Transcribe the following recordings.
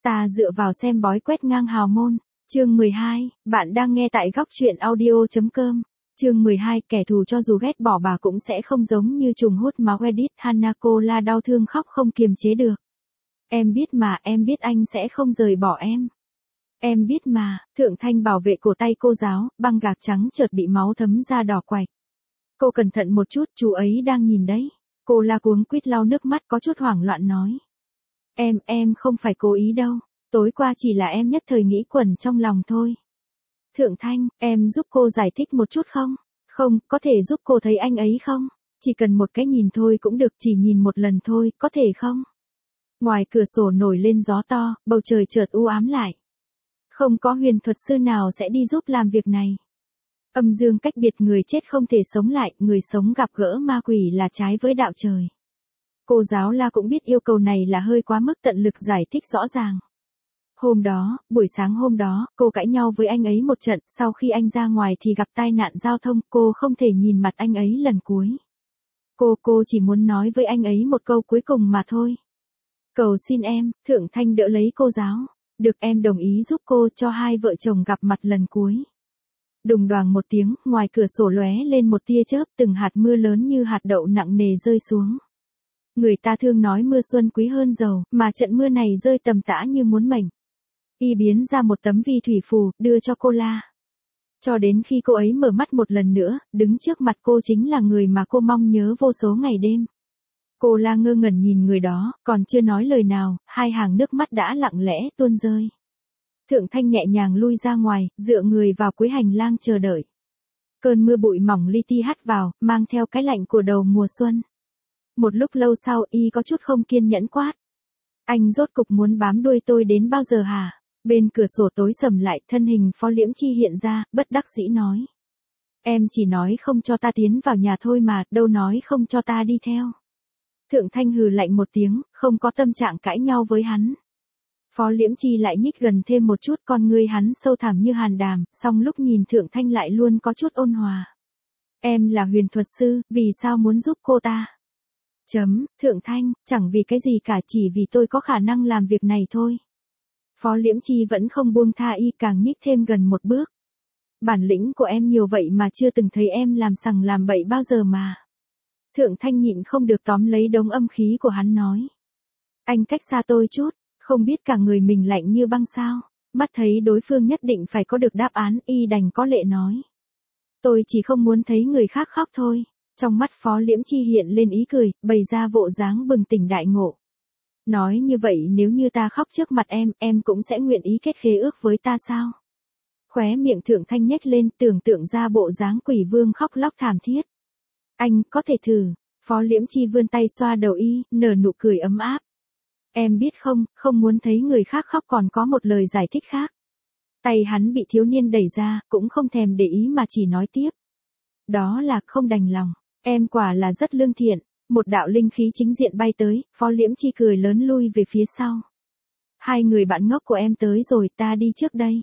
Ta dựa vào xem bói quét ngang hào môn. Chương 12, bạn đang nghe tại góc truyện audio.com. Chương 12, kẻ thù cho dù ghét bỏ bà cũng sẽ không giống như trùng hút máu Edith Hanako la đau thương khóc không kiềm chế được. Em biết mà, em biết anh sẽ không rời bỏ em. Em biết mà, Thượng Thanh bảo vệ cổ tay cô giáo, băng gạc trắng chợt bị máu thấm ra đỏ quạch. Cô cẩn thận một chút, chú ấy đang nhìn đấy. Cô la cuống quýt lau nước mắt có chút hoảng loạn nói. Em không phải cố ý đâu, tối qua chỉ là em nhất thời nghĩ quẩn trong lòng thôi. Thượng Thanh, em giúp cô giải thích một chút không? Không, có thể giúp cô thấy anh ấy không? Chỉ cần một cái nhìn thôi cũng được, chỉ nhìn một lần thôi, có thể không? Ngoài cửa sổ nổi lên gió to, bầu trời chợt u ám lại. Không có huyền thuật sư nào sẽ đi giúp làm việc này. Âm dương cách biệt, người chết không thể sống lại, người sống gặp gỡ ma quỷ là trái với đạo trời. Cô giáo la cũng biết yêu cầu này là hơi quá mức, tận lực giải thích rõ ràng. Hôm đó, buổi sáng hôm đó, cô cãi nhau với anh ấy một trận, sau khi anh ra ngoài thì gặp tai nạn giao thông, cô không thể nhìn mặt anh ấy lần cuối. Cô chỉ muốn nói với anh ấy một câu cuối cùng mà thôi. Cầu xin em, Thượng Thanh đỡ lấy cô giáo. Được, em đồng ý giúp cô cho hai vợ chồng gặp mặt lần cuối. Đùng đoàng một tiếng, ngoài cửa sổ lóe lên một tia chớp, từng hạt mưa lớn như hạt đậu nặng nề rơi xuống. Người ta thường nói mưa xuân quý hơn dầu, mà trận mưa này rơi tầm tã như muốn mệnh. Y biến ra một tấm vi thủy phù, đưa cho cô la. Cho đến khi cô ấy mở mắt một lần nữa, đứng trước mặt cô chính là người mà cô mong nhớ vô số ngày đêm. Cô la ngơ ngẩn nhìn người đó, còn chưa nói lời nào, hai hàng nước mắt đã lặng lẽ tuôn rơi. Thượng Thanh nhẹ nhàng lui ra ngoài, dựa người vào cuối hành lang chờ đợi. Cơn mưa bụi mỏng li ti hắt vào, mang theo cái lạnh của đầu mùa xuân. Một lúc lâu sau, y có chút không kiên nhẫn quát. Anh rốt cục muốn bám đuôi tôi đến bao giờ hả? Bên cửa sổ tối sầm lại, thân hình Phó Liễm Chi hiện ra, bất đắc dĩ nói. Em chỉ nói không cho ta tiến vào nhà thôi mà, đâu nói không cho ta đi theo. Thượng Thanh hừ lạnh một tiếng, không có tâm trạng cãi nhau với hắn. Phó Liễm Chi lại nhích gần thêm một chút, con ngươi hắn sâu thẳm như hàn đàm, song lúc nhìn Thượng Thanh lại luôn có chút ôn hòa. Em là huyền thuật sư, vì sao muốn giúp cô ta? Thượng Thanh, chẳng vì cái gì cả, chỉ vì tôi có khả năng làm việc này thôi. Phó Liễm Chi vẫn không buông tha y, càng nhích thêm gần một bước. Bản lĩnh của em nhiều vậy mà chưa từng thấy em làm sằng làm bậy bao giờ mà. Thượng Thanh nhịn không được tóm lấy đống âm khí của hắn nói. Anh cách xa tôi chút, không biết cả người mình lạnh như băng sao. Mắt thấy đối phương nhất định phải có được đáp án, y đành có lệ nói. Tôi chỉ không muốn thấy người khác khóc thôi. Trong mắt Phó Liễm Chi hiện lên ý cười, bày ra bộ dáng bừng tỉnh đại ngộ. Nói như vậy nếu như ta khóc trước mặt em cũng sẽ nguyện ý kết khế ước với ta sao? Khóe miệng Thượng Thanh nhếch lên, tưởng tượng ra bộ dáng quỷ vương khóc lóc thảm thiết. Anh, có thể thử. Phó Liễm Chi vươn tay xoa đầu y, nở nụ cười ấm áp. Em biết không muốn thấy người khác khóc còn có một lời giải thích khác. Tay hắn bị thiếu niên đẩy ra, cũng không thèm để ý mà chỉ nói tiếp. Đó là không đành lòng. Em quả là rất lương thiện. Một đạo linh khí chính diện bay tới, Phó Liễm Chi cười lớn lui về phía sau. Hai người bạn ngốc của em tới rồi, ta đi trước đây.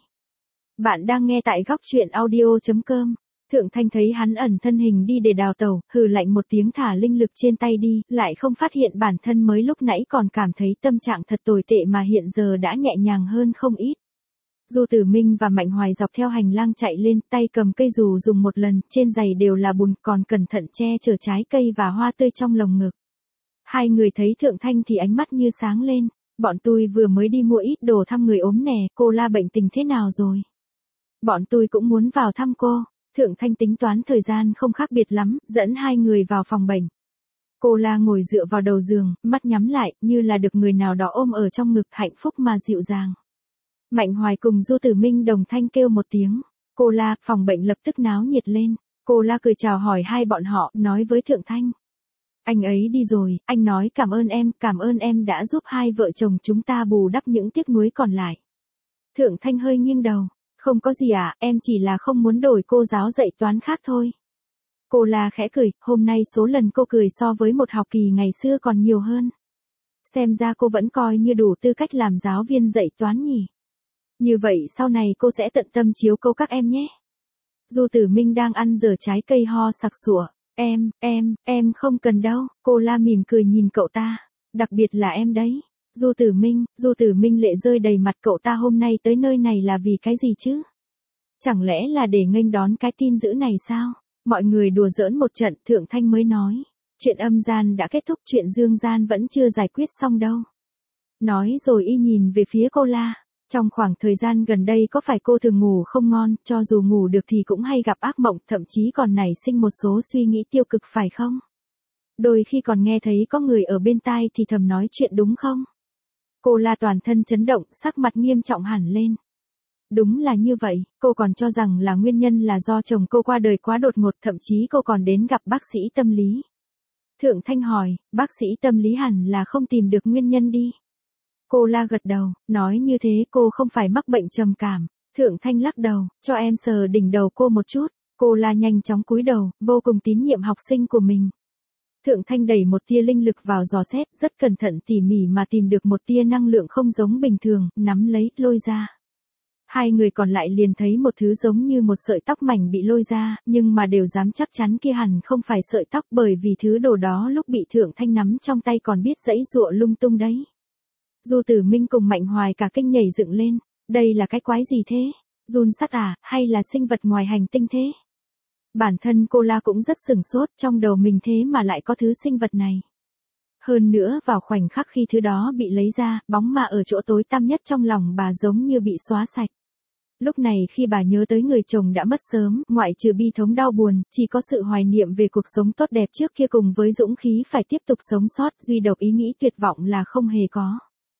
Bạn đang nghe tại góc truyện audio.com. Thượng Thanh thấy hắn ẩn thân hình đi để đào tẩu, hừ lạnh một tiếng thả linh lực trên tay đi, lại không phát hiện bản thân mới lúc nãy còn cảm thấy tâm trạng thật tồi tệ mà hiện giờ đã nhẹ nhàng hơn không ít. Du Tử Minh và Mạnh Hoài dọc theo hành lang chạy lên, tay cầm cây dù dùng một lần, trên giày đều là bùn, còn cẩn thận che chở trái cây và hoa tươi trong lồng ngực. Hai người thấy Thượng Thanh thì ánh mắt như sáng lên, bọn tôi vừa mới đi mua ít đồ thăm người ốm nè, cô la bệnh tình thế nào rồi? Bọn tôi cũng muốn vào thăm cô. Thượng Thanh tính toán thời gian không khác biệt lắm, dẫn hai người vào phòng bệnh. Cô la ngồi dựa vào đầu giường, mắt nhắm lại, như là được người nào đó ôm ở trong ngực, hạnh phúc mà dịu dàng. Mạnh Hoài cùng Du Tử Minh đồng thanh kêu một tiếng. Cô la, phòng bệnh lập tức náo nhiệt lên. Cô la cười chào hỏi hai bọn họ, nói với Thượng Thanh. Anh ấy đi rồi, anh nói cảm ơn em đã giúp hai vợ chồng chúng ta bù đắp những tiếc nuối còn lại. Thượng Thanh hơi nghiêng đầu. Không có gì em chỉ là không muốn đổi cô giáo dạy toán khác thôi. Cô la khẽ cười, hôm nay số lần cô cười so với một học kỳ ngày xưa còn nhiều hơn. Xem ra cô vẫn coi như đủ tư cách làm giáo viên dạy toán nhỉ. Như vậy sau này cô sẽ tận tâm chiếu cố các em nhé. Du Tử Minh đang ăn dở trái cây ho sặc sụa. Em không cần đâu. Cô la mỉm cười nhìn cậu ta. Đặc biệt là em đấy. Du Tử Minh lệ rơi đầy mặt, cậu ta hôm nay tới nơi này là vì cái gì chứ? Chẳng lẽ là để nghênh đón cái tin dữ này sao? Mọi người đùa giỡn một trận, Thượng Thanh mới nói. Chuyện âm gian đã kết thúc, chuyện dương gian vẫn chưa giải quyết xong đâu. Nói rồi y nhìn về phía cô La. Trong khoảng thời gian gần đây có phải cô thường ngủ không ngon, cho dù ngủ được thì cũng hay gặp ác mộng, thậm chí còn nảy sinh một số suy nghĩ tiêu cực phải không? Đôi khi còn nghe thấy có người ở bên tai thì thầm nói chuyện đúng không? Cô La toàn thân chấn động, sắc mặt nghiêm trọng hẳn lên. Đúng là như vậy, cô còn cho rằng là nguyên nhân là do chồng cô qua đời quá đột ngột, thậm chí cô còn đến gặp bác sĩ tâm lý. Thượng Thanh hỏi, bác sĩ tâm lý hẳn là không tìm được nguyên nhân đi. Cô La gật đầu, nói như thế cô không phải mắc bệnh trầm cảm. Thượng Thanh lắc đầu, cho em sờ đỉnh đầu cô một chút. Cô La nhanh chóng cúi đầu, vô cùng tín nhiệm học sinh của mình. Thượng Thanh đẩy một tia linh lực vào dò xét, rất cẩn thận tỉ mỉ mà tìm được một tia năng lượng không giống bình thường, nắm lấy, lôi ra. Hai người còn lại liền thấy một thứ giống như một sợi tóc mảnh bị lôi ra, nhưng mà đều dám chắc chắn kia hẳn không phải sợi tóc, bởi vì thứ đồ đó lúc bị Thượng Thanh nắm trong tay còn biết giãy giụa lung tung đấy. Du Tử Minh cùng Mạnh Hoài cả kinh nhảy dựng lên, đây là cái quái gì thế? Giun sắt à, hay là sinh vật ngoài hành tinh thế? Bản thân cô La cũng rất sửng sốt, trong đầu mình thế mà lại có thứ sinh vật này. Hơn nữa vào khoảnh khắc khi thứ đó bị lấy ra, bóng ma ở chỗ tối tăm nhất trong lòng bà giống như bị xóa sạch. Lúc này khi bà nhớ tới người chồng đã mất sớm, ngoại trừ bi thống đau buồn, chỉ có sự hoài niệm về cuộc sống tốt đẹp trước kia cùng với dũng khí phải tiếp tục sống sót, duy độc ý nghĩ tuyệt vọng là không hề có.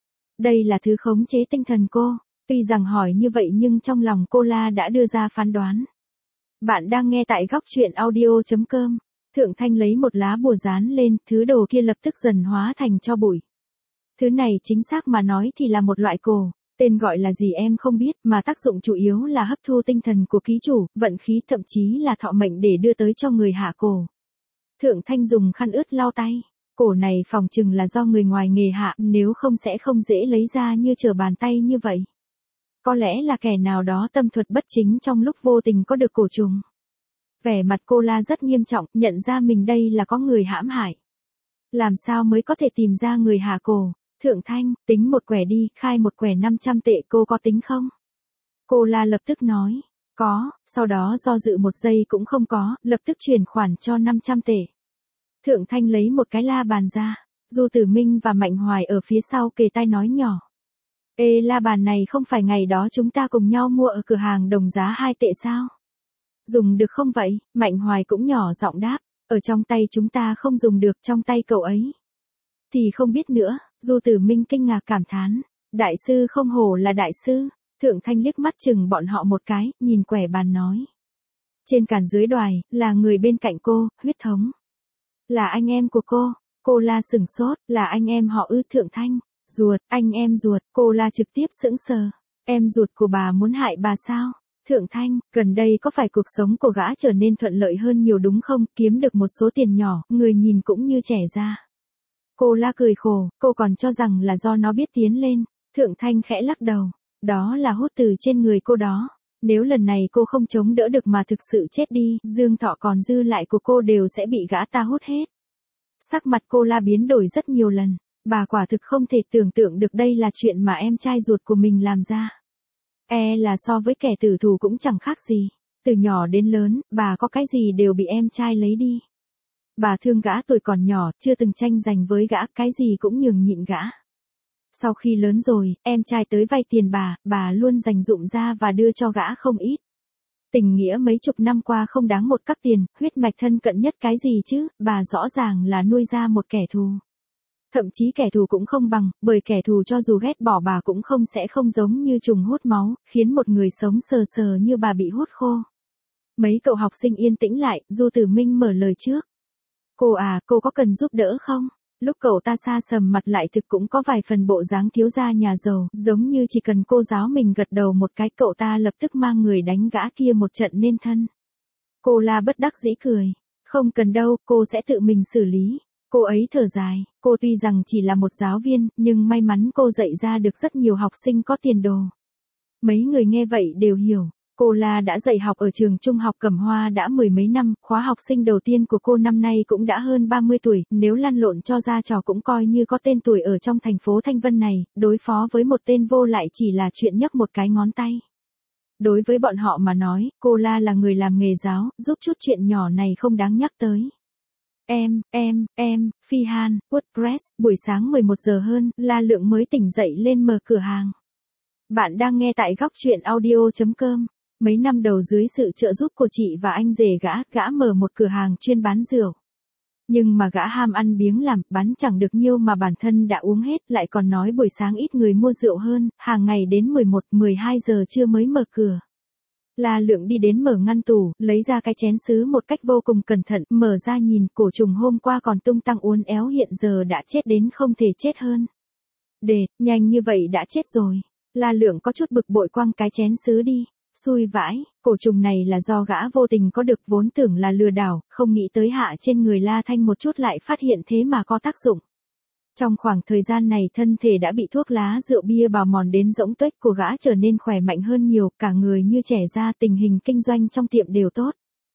Đây là thứ khống chế tinh thần cô, tuy rằng hỏi như vậy nhưng trong lòng cô La đã đưa ra phán đoán. Bạn đang nghe tại góc truyện audio.com. Thượng Thanh lấy một lá bùa dán lên, thứ đồ kia lập tức dần hóa thành tro bụi. Thứ này chính xác mà nói thì là một loại cổ, tên gọi là gì em không biết, mà tác dụng chủ yếu là hấp thu tinh thần của ký chủ, vận khí, thậm chí là thọ mệnh để đưa tới cho người hạ cổ. Thượng Thanh dùng khăn ướt lau tay. Cổ này phòng chừng là do người ngoài nghề hạ, nếu không sẽ không dễ lấy ra như trở bàn tay như vậy. Có lẽ là kẻ nào đó tâm thuật bất chính trong lúc vô tình có được cổ trùng. Vẻ mặt cô La rất nghiêm trọng, nhận ra mình đây là có người hãm hại. Làm sao mới có thể tìm ra người hạ cổ? Thượng Thanh, tính một quẻ đi, khai một quẻ 500 tệ, cô có tính không? Cô La lập tức nói, có, sau đó do dự một giây cũng không có, lập tức chuyển khoản cho 500 tệ. Thượng Thanh lấy một cái la bàn ra, Du Tử Minh và Mạnh Hoài ở phía sau kề tai nói nhỏ. Ê, la bàn này không phải ngày đó chúng ta cùng nhau mua ở cửa hàng đồng giá 2 tệ sao? Dùng được không vậy? Mạnh Hoài cũng nhỏ giọng đáp, ở trong tay chúng ta không dùng được, trong tay cậu ấy thì không biết nữa. Du Tử Minh kinh ngạc cảm thán, đại sư không hổ là đại sư. Thượng Thanh liếc mắt chừng bọn họ một cái, nhìn quẻ bàn nói. Trên càn dưới đoài, là người bên cạnh cô, huyết thống. Là anh em của cô La sửng sốt, là anh em họ ư? Thượng Thanh, ruột, anh em ruột, cô La trực tiếp sững sờ. Em ruột của bà muốn hại bà sao? Thượng Thanh, gần đây có phải cuộc sống của gã trở nên thuận lợi hơn nhiều đúng không, kiếm được một số tiền nhỏ, người nhìn cũng như trẻ ra. Cô La cười khổ, cô còn cho rằng là do nó biết tiến lên. Thượng Thanh khẽ lắc đầu, đó là hút từ trên người cô đó. Nếu lần này cô không chống đỡ được mà thực sự chết đi, dương thọ còn dư lại của cô đều sẽ bị gã ta hút hết. Sắc mặt cô La biến đổi rất nhiều lần, bà quả thực không thể tưởng tượng được đây là chuyện mà em trai ruột của mình làm ra. Là so với kẻ tử thù cũng chẳng khác gì. Từ nhỏ đến lớn, bà có cái gì đều bị em trai lấy đi. Bà thương gã tuổi còn nhỏ, chưa từng tranh giành với gã, cái gì cũng nhường nhịn gã. Sau khi lớn rồi, em trai tới vay tiền bà luôn dành dụm ra và đưa cho gã không ít. Tình nghĩa mấy chục năm qua không đáng một cắc tiền, huyết mạch thân cận nhất cái gì chứ, bà rõ ràng là nuôi ra một kẻ thù. Thậm chí kẻ thù cũng không bằng, bởi kẻ thù cho dù ghét bỏ bà cũng sẽ không giống như trùng hút máu, khiến một người sống sờ sờ như bà bị hút khô. Mấy cậu học sinh yên tĩnh lại, Du Tử Minh mở lời trước. Cô à, cô có cần giúp đỡ không? Lúc cậu ta xa sầm mặt lại thực cũng có vài phần bộ dáng thiếu gia nhà giàu, giống như chỉ cần cô giáo mình gật đầu một cái cậu ta lập tức mang người đánh gã kia một trận nên thân. Cô La bất đắc dĩ cười. Không cần đâu, cô sẽ tự mình xử lý. Cô ấy thở dài, cô tuy rằng chỉ là một giáo viên, nhưng may mắn cô dạy ra được rất nhiều học sinh có tiền đồ. Mấy người nghe vậy đều hiểu, Cô La đã dạy học ở trường trung học Cẩm Hoa đã mười mấy năm, khóa học sinh đầu tiên của cô năm nay cũng đã hơn 30 tuổi, nếu lăn lộn cho ra trò cũng coi như có tên tuổi ở trong thành phố Thanh Vân này, đối phó với một tên vô lại chỉ là chuyện nhấc một cái ngón tay. Đối với bọn họ mà nói, cô La là người làm nghề giáo, giúp chút chuyện nhỏ này không đáng nhắc tới. Phi Han, WordPress, buổi sáng 11 giờ hơn, La Lượng mới tỉnh dậy lên mở cửa hàng. Bạn đang nghe tại góc chuyện audio.com. Mấy năm đầu dưới sự trợ giúp của chị và anh rể gã mở một cửa hàng chuyên bán rượu. Nhưng mà gã ham ăn biếng làm, bán chẳng được nhiêu mà bản thân đã uống hết, lại còn nói buổi sáng ít người mua rượu hơn, hàng ngày đến 11, 12 giờ trưa mới mở cửa. La Lượng đi đến mở ngăn tủ, lấy ra cái chén sứ một cách vô cùng cẩn thận, mở ra nhìn, cổ trùng hôm qua còn tung tăng uốn éo hiện giờ đã chết đến không thể chết hơn. Nhanh như vậy đã chết rồi. La Lượng có chút bực bội quăng cái chén sứ đi. Xui vãi, cổ trùng này là do gã vô tình có được, vốn tưởng là lừa đảo, không nghĩ tới hạ trên người La Thanh một chút lại phát hiện thế mà có tác dụng. Trong khoảng thời gian này thân thể đã bị thuốc lá rượu bia bào mòn đến rỗng tuếch của gã trở nên khỏe mạnh hơn nhiều, cả người như trẻ ra, tình hình kinh doanh trong tiệm đều tốt.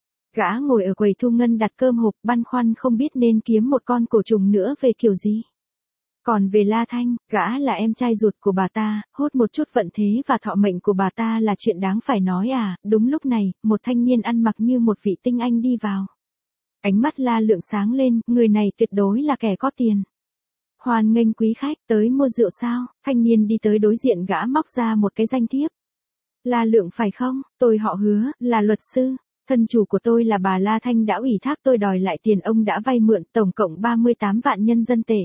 Gã ngồi ở quầy thu ngân đặt cơm hộp, băn khoăn không biết nên kiếm một con cổ trùng nữa về kiểu gì. Còn về La Thanh, gã là em trai ruột của bà ta, hốt một chút vận thế và thọ mệnh của bà ta là chuyện đáng phải nói à. Đúng lúc này, một thanh niên ăn mặc như một vị tinh anh đi vào. Ánh mắt La Lượng sáng lên, người này tuyệt đối là kẻ có tiền. Hoan nghênh quý khách, tới mua rượu sao? Thanh niên đi tới đối diện gã móc ra một cái danh thiếp. La Lượng phải không? Tôi họ Hứa, là luật sư. Thân chủ của tôi là bà La Thanh đã ủy thác tôi đòi lại tiền ông đã vay mượn, tổng cộng 38 vạn nhân dân tệ.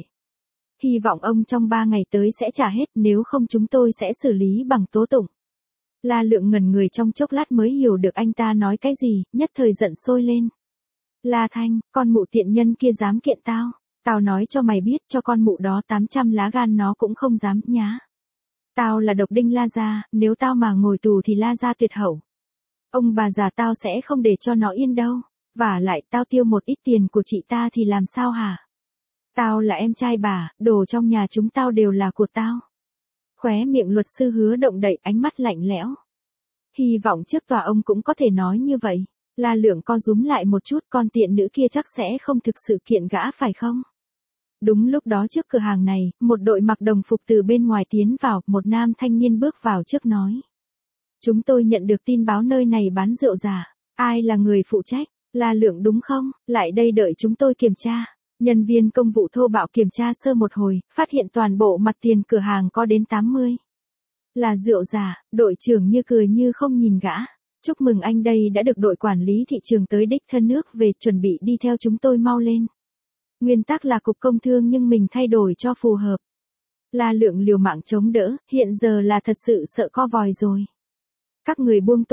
Hy vọng ông trong 3 ngày tới sẽ trả hết, nếu không chúng tôi sẽ xử lý bằng tố tụng. La Lượng ngẩn người trong chốc lát mới hiểu được anh ta nói cái gì, nhất thời giận sôi lên. La Thanh, con mụ tiện nhân kia dám kiện tao. Tao nói cho mày biết, cho con mụ đó 800 lá gan nó cũng không dám nhá. Tao là độc đinh La Gia, nếu tao mà ngồi tù thì La Gia tuyệt hậu. Ông bà già tao sẽ không để cho nó yên đâu. Vả lại tao tiêu một ít tiền của chị ta thì làm sao hả? Tao là em trai bà, đồ trong nhà chúng tao đều là của tao. Khóe miệng luật sư Hứa động đậy, ánh mắt lạnh lẽo. Hy vọng trước tòa ông cũng có thể nói như vậy. La Lượng co rúm lại một chút, con tiện nữ kia chắc sẽ không thực sự kiện gã phải không? Đúng lúc đó trước cửa hàng này, một đội mặc đồng phục từ bên ngoài tiến vào, một nam thanh niên bước vào trước nói. Chúng tôi nhận được tin báo nơi này bán rượu giả. Ai là người phụ trách? La Lượng đúng không? Lại đây đợi chúng tôi kiểm tra. Nhân viên công vụ thô bạo kiểm tra sơ một hồi, phát hiện toàn bộ mặt tiền cửa hàng có đến 80. Là rượu giả, đội trưởng như cười như không nhìn gã. Chúc mừng anh, đây đã được đội quản lý thị trường tới đích thân nước về, chuẩn bị đi theo chúng tôi mau lên. Nguyên tắc là cục công thương nhưng mình thay đổi cho phù hợp. La Lượng liều mạng chống đỡ, hiện giờ là thật sự sợ co vòi rồi. Các người buông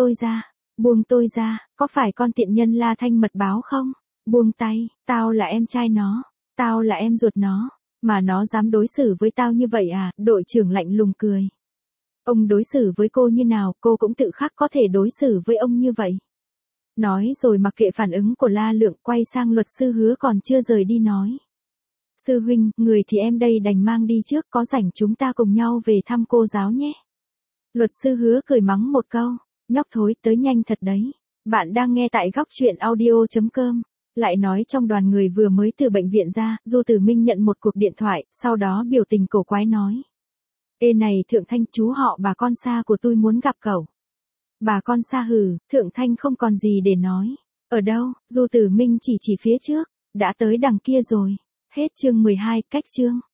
tôi ra, có phải con tiện nhân La Thanh mật báo không? Buông tay, tao là em trai nó, tao là em ruột nó, mà nó dám đối xử với tao như vậy à? Đội trưởng lạnh lùng cười. Ông đối xử với cô như nào, cô cũng tự khắc có thể đối xử với ông như vậy. Nói rồi mặc kệ phản ứng của La Lượng, quay sang luật sư Hứa còn chưa rời đi nói. Sư huynh, người thì em đây đành mang đi trước, có rảnh chúng ta cùng nhau về thăm cô giáo nhé. Luật sư Hứa cười mắng một câu, nhóc thối tới nhanh thật đấy. Bạn đang nghe tại góc chuyện audio.com. Lại nói trong đoàn người vừa mới từ bệnh viện ra, Du Tử Minh nhận một cuộc điện thoại, sau đó biểu tình cổ quái nói. Ê này Thượng Thanh, chú họ bà con xa của tôi muốn gặp cậu. Bà con xa hừ, Thượng Thanh không còn gì để nói. Ở đâu? Du Tử Minh chỉ phía trước, đã tới đằng kia rồi. Hết chương 12, cách chương.